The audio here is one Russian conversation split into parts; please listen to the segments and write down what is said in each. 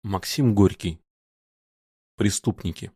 Максим Горький. Преступники.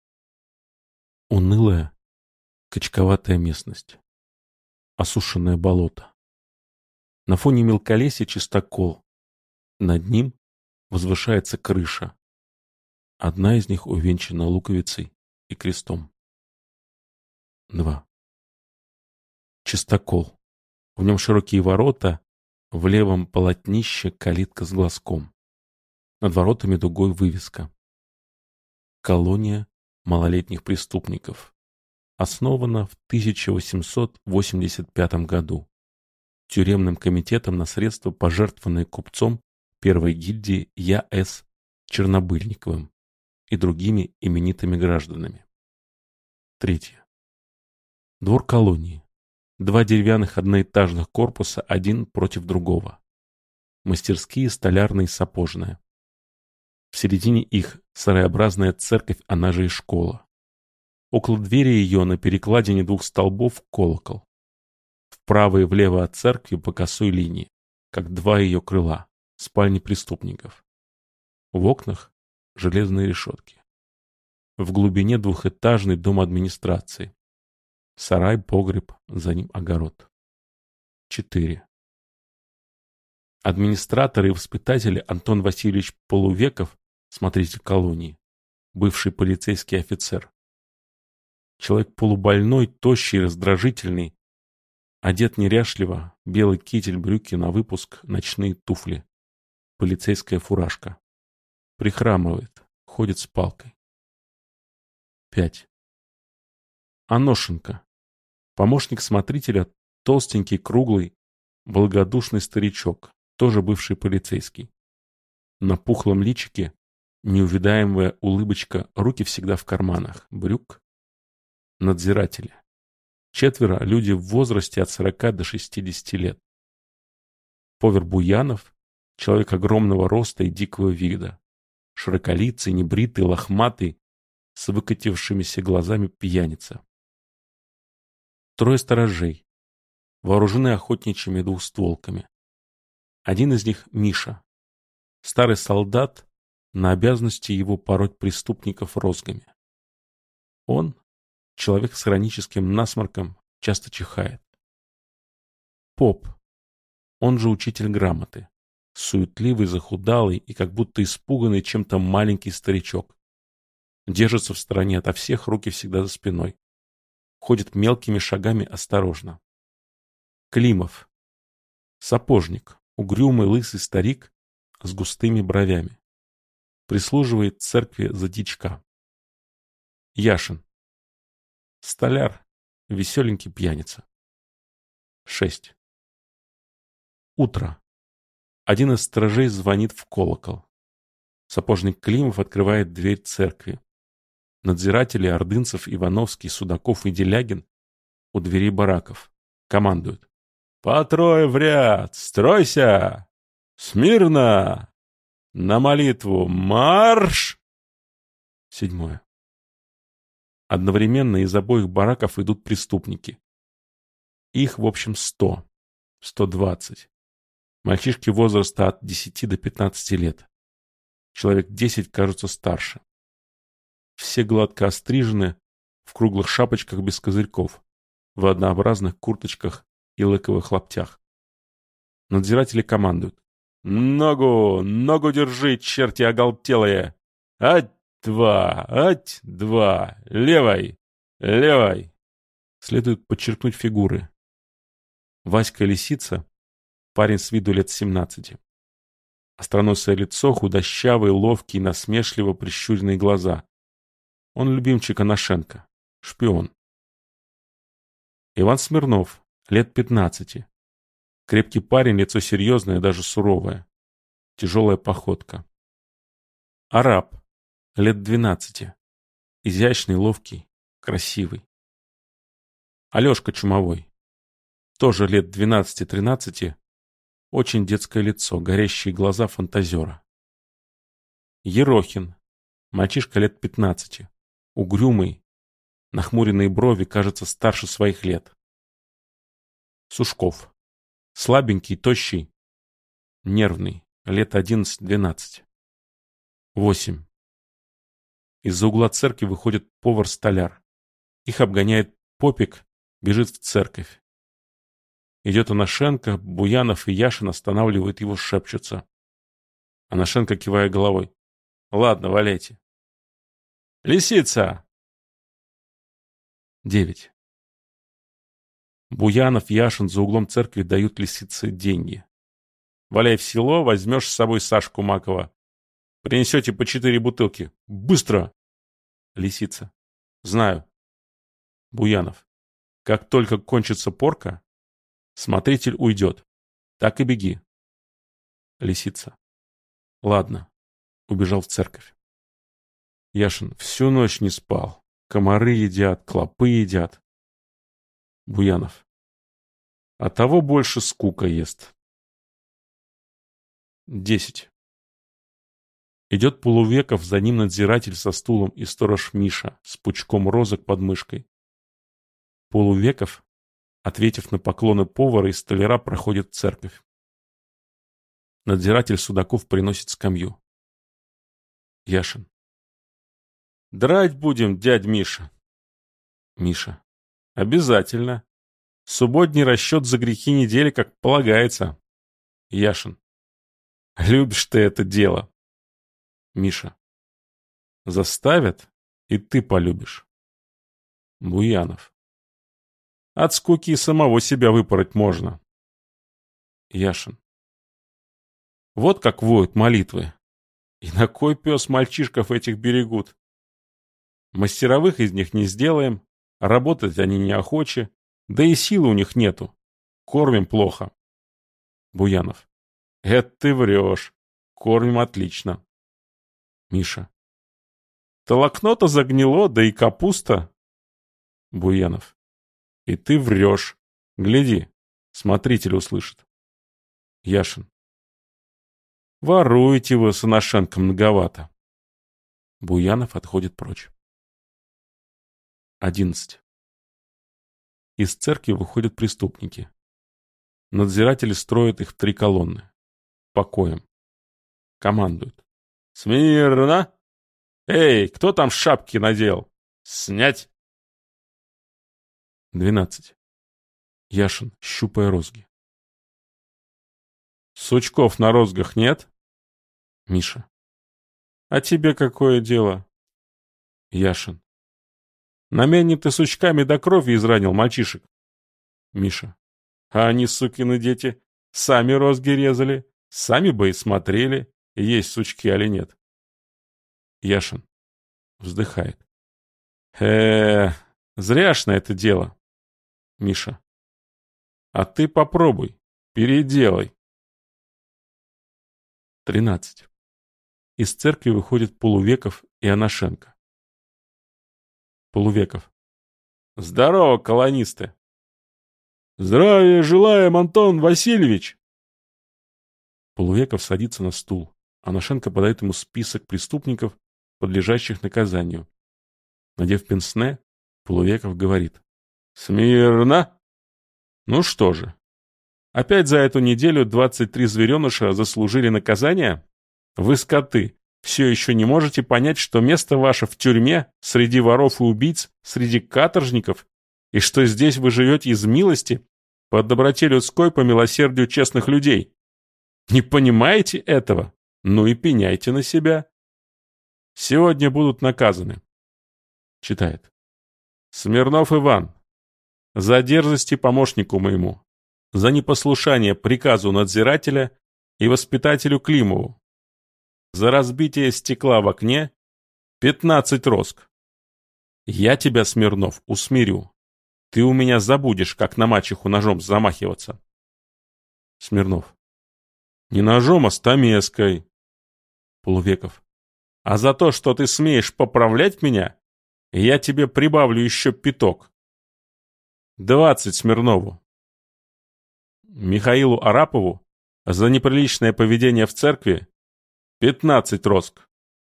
Унылая, качковатая местность. Осушенное болото. На фоне мелколесья чистокол. Над ним возвышается крыша. Одна из них увенчана луковицей и крестом. 2. Чистокол. В нем широкие ворота, в левом полотнище калитка с глазком. Над воротами дугой вывеска. Колония малолетних преступников. Основана в 1885 году тюремным комитетом на средства, пожертвованные купцом первой гильдии Я.С. Чернобыльниковым и другими именитыми гражданами. 3. Двор колонии. 2 деревянных одноэтажных корпуса один против другого. Мастерские столярная и сапожная. В середине их сараобразная церковь, она же и школа. Около двери ее на перекладине 2 столбов колокол. Вправо и влево от церкви по косой линии, как 2 ее крыла, спальни преступников. В окнах железные решетки. В глубине 2-этажный дом администрации. Сарай, погреб, за ним огород. 4. Администратор и воспитатель Антон Васильевич Полувеков, смотритель колонии, бывший полицейский офицер. Человек полубольной, тощий, раздражительный, одет неряшливо, белый китель, брюки на выпуск, ночные туфли, полицейская фуражка. Прихрамывает, ходит с палкой. 5. Аношенко. Помощник смотрителя, толстенький, круглый, благодушный старичок, тоже бывший полицейский. На пухлом личике неувидаемая улыбочка, руки всегда в карманах, брюк. Надзиратели. 4 люди в возрасте от 40 до 60 лет. Повар Буянов, человек огромного роста и дикого вида. Широколицый, небритый, лохматый, с выкатившимися глазами пьяница. 3 сторожей, вооружены охотничьими двустволками. Один из них Миша, старый солдат, на обязанности его пороть преступников розгами. Он, человек с хроническим насморком, часто чихает. Поп, он же учитель грамоты, суетливый, захудалый и как будто испуганный чем-то маленький старичок. Держится в стороне ото всех, руки всегда за спиной. Ходит мелкими шагами осторожно. Климов, сапожник, угрюмый лысый старик с густыми бровями. Прислуживает церкви за дичка. Яшин, столяр, веселенький пьяница. 6. Утро. Один из сторожей звонит в колокол. Сапожник Климов открывает дверь церкви. Надзиратели Ордынцев, Ивановский, Судаков и Делягин у дверей бараков командуют. «По 3 в ряд! Стройся! Смирно! На молитву марш!» 7. Одновременно из обоих бараков идут преступники. Их, в общем, 100, 120. Мальчишки возраста от 10 до 15 лет. Человек 10 кажутся старше. Все гладко острижены, в круглых шапочках без козырьков, в однообразных курточках и лыковых лаптях. Надзиратели командуют. «Ногу! Ногу держи, черти оголтелые! Ать-2! Ать-2! Левой! Левой!» Следует подчеркнуть фигуры. Васька Лисица, парень с виду лет 17. Остроносое лицо, худощавый, ловкий, насмешливо прищуренные глаза. Он любимчик Аношенко, шпион. Иван Смирнов, лет 15. Крепкий парень, лицо серьезное, даже суровое. Тяжелая походка. Араб, лет 12. Изящный, ловкий, красивый. Алешка Чумовой, тоже лет 12-13. Очень детское лицо, горящие глаза фантазера. Ерохин, мальчишка лет 15. Угрюмый, нахмуренные брови, кажется, старше своих лет. Сушков, слабенький, тощий, нервный, лет 11-12. 8. Из-за угла церкви выходит повар-столяр. Их обгоняет попик, бежит в церковь. Идет Анашенко, Буянов и Яшин останавливают его, шепчутся. Анашенко, кивая головой. Ладно, валяйте. Лисица! 9. Буянов, Яшин за углом церкви дают Лисице деньги. Валяй в село, возьмешь с собой Сашку Макова. Принесете по 4 бутылки. Быстро! Лисица. Знаю. Буянов. Как только кончится порка, смотритель уйдет. Так и беги. Лисица. Ладно. Убежал в церковь. Яшин. Всю ночь не спал. Комары едят, клопы едят. Буянов. А того больше скука ест. 10. Идет Полувеков, за ним надзиратель со стулом и сторож Миша с пучком розок под мышкой. Полувеков, ответив на поклоны повара и столяра, проходит в церковь. Надзиратель Судаков приносит скамью. Яшин. Драть будем, дядь Миша. Миша. Обязательно. Субботний расчет за грехи недели, как полагается. Яшин. Любишь ты это дело. Миша. Заставят, и ты полюбишь. Буянов. От скуки и самого себя выпороть можно. Яшин. Вот как воют молитвы. И на кой пес мальчишков этих берегут? Мастеровых из них не сделаем, работать они неохочи, да и силы у них нету. Кормим плохо. Буянов. Это ты врешь. Кормим отлично. Миша. Толокно-то загнило, да и капуста. Буянов. И ты врешь. Гляди, смотритель услышит. Яшин. Воруете вы с Анашенко многовато. Буянов отходит прочь. 11. Из церкви выходят преступники. Надзиратели строят их в 3 колонны. Покоем. Командуют. Смирно! Эй, кто там шапки надел? Снять! 12. Яшин, щупая розги. Сучков на розгах нет? Миша. А тебе какое дело? Яшин. На мене ты сучками до крови изранил мальчишек. Миша. А они, сукины дети, сами розги резали, сами бы и смотрели, есть сучки или нет. Яшин. Вздыхает. Зря ж на это дело. Миша. А ты попробуй, переделай. 13. Из церкви выходят Полувеков и Анашенко. Полувеков. Здорово, колонисты. Здравия желаем, Антон Васильевич. Полувеков садится на стул. Анашенко подает ему список преступников, подлежащих наказанию. Надев пенсне, Полувеков говорит. Смирно. Ну что же. Опять за эту неделю 23 звереныша заслужили наказание? Вы, скоты, все еще не можете понять, что место ваше в тюрьме, среди воров и убийц, среди каторжников, и что здесь вы живете из милости, по доброте людской, по милосердию честных людей. Не понимаете этого? Ну и пеняйте на себя. Сегодня будут наказаны. Читает. Смирнов Иван. За дерзости помощнику моему. За непослушание приказу надзирателя и воспитателю Климову. За разбитие стекла в окне 15 роск. Я тебя, Смирнов, усмирю. Ты у меня забудешь, как на мачеху ножом замахиваться. Смирнов. Не ножом, а стамеской. Полувеков. А за то, что ты смеешь поправлять меня, я тебе прибавлю еще пяток. 20 Смирнову. Михаилу Арапову за неприличное поведение в церкви 15 роск.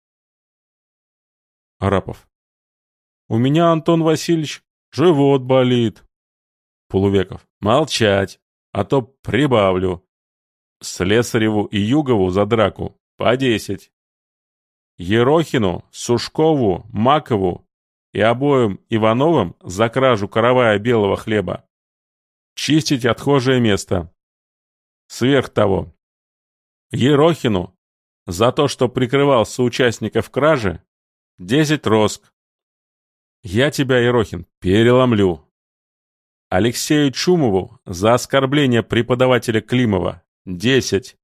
Арапов. У меня, Антон Васильевич, живот болит. Полувеков. Молчать, а то прибавлю. Слесареву и Югову за драку по 10. Ерохину, Сушкову, Макову и обоим Ивановым за кражу каравая белого хлеба чистить отхожее место. Сверх того, Ерохину за то, что прикрывал соучастников кражи, 10 роск. Я тебя, Ерохин, переломлю. Алексею Чумову за оскорбление преподавателя Климова 10.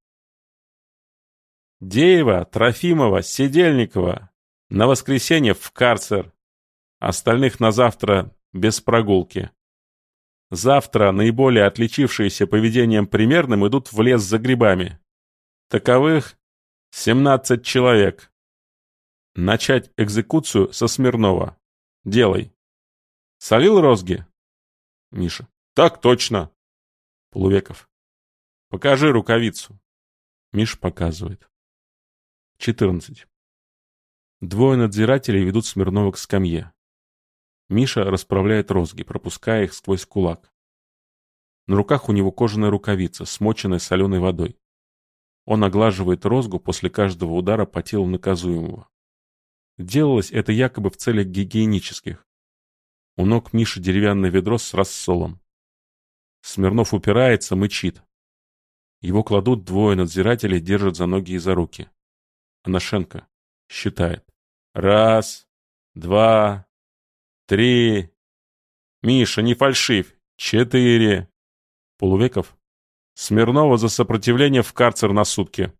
Деева, Трофимова, Седельникова на воскресенье в карцер. Остальных на завтра без прогулки. Завтра наиболее отличившиеся поведением примерным идут в лес за грибами. Таковых 17 человек. Начать экзекуцию со Смирнова. Делай. Солил розги? Миша. Так точно. Полувеков. Покажи рукавицу. Миша показывает. 14. Двое надзирателей ведут Смирнова к скамье. Миша расправляет розги, пропуская их сквозь кулак. На руках у него кожаная рукавица, смоченная соленой водой. Он оглаживает розгу после каждого удара по телу наказуемого. Делалось это якобы в целях гигиенических. У ног Миши деревянное ведро с рассолом. Смирнов упирается, мычит. Его кладут, двое надзирателей держат за ноги и за руки. Анашенко считает. 1, 2, 3. Миша, не фальшивь. 4. Полувеков. Смирнова за сопротивление в карцер на сутки.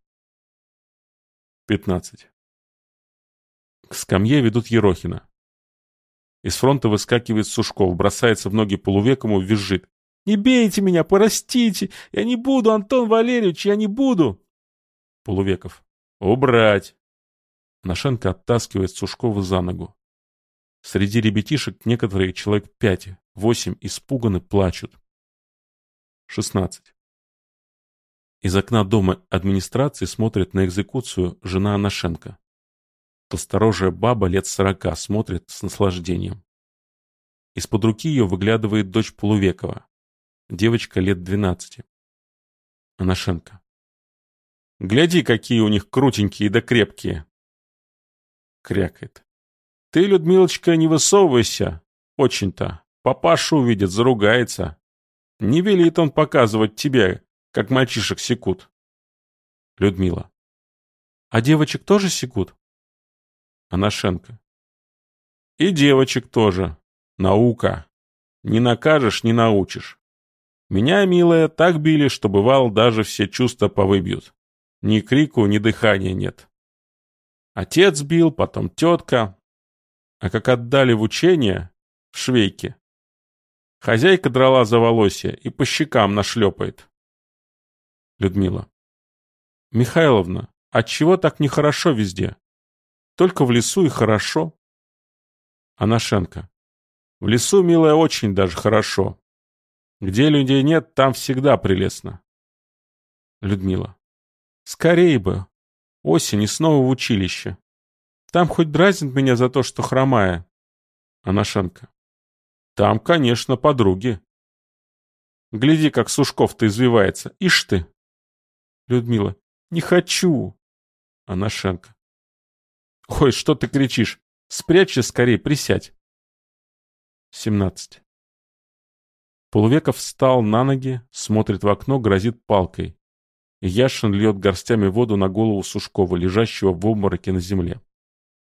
15. К скамье ведут Ерохина. Из фронта выскакивает Сушков, бросается в ноги Полувекову, визжит. «Не бейте меня, простите! Я не буду, Антон Валерьевич, я не буду!» Полувеков. «Убрать!» Анашенко оттаскивает Сушкова за ногу. Среди ребятишек некоторые, человек 5-8, испуганы, плачут. 16. Из окна дома администрации смотрит на экзекуцию жена Анашенко. Толсторожая баба лет 40 смотрит с наслаждением. Из-под руки ее выглядывает дочь Полувекова. Девочка лет 12. Анашенко. «Гляди, какие у них крутенькие да крепкие!» Крякает. «Ты, Людмилочка, не высовывайся. Очень-то. Папаша увидит, заругается. Не велит он показывать тебе, как мальчишек секут». Людмила. «А девочек тоже секут?» Анашенко. «И девочек тоже. Наука. Не накажешь, не научишь. Меня, милая, так били, что бывало даже все чувства повыбьют. Ни крику, ни дыхания нет. Отец бил, потом тетка. А как отдали в учение, в швейке, хозяйка драла за волосья и по щекам нашлепает». Людмила. «Михайловна, отчего так нехорошо везде? Только в лесу и хорошо». Анашенко. «В лесу, милая, очень даже хорошо. Где людей нет, там всегда прелестно». Людмила. «Скорей бы. Осень и снова в училище. Там хоть дразнит меня за то, что хромая». Анашенко. «Там, конечно, подруги. Гляди, как Сушков-то извивается. Ишь ты». Людмила. «Не хочу». Анашенко. «Ой, что ты кричишь? Спрячься скорей, присядь». 17. Полувеков встал на ноги, смотрит в окно, грозит палкой. Яшин льет горстями воду на голову Сушкова, лежащего в обмороке на земле.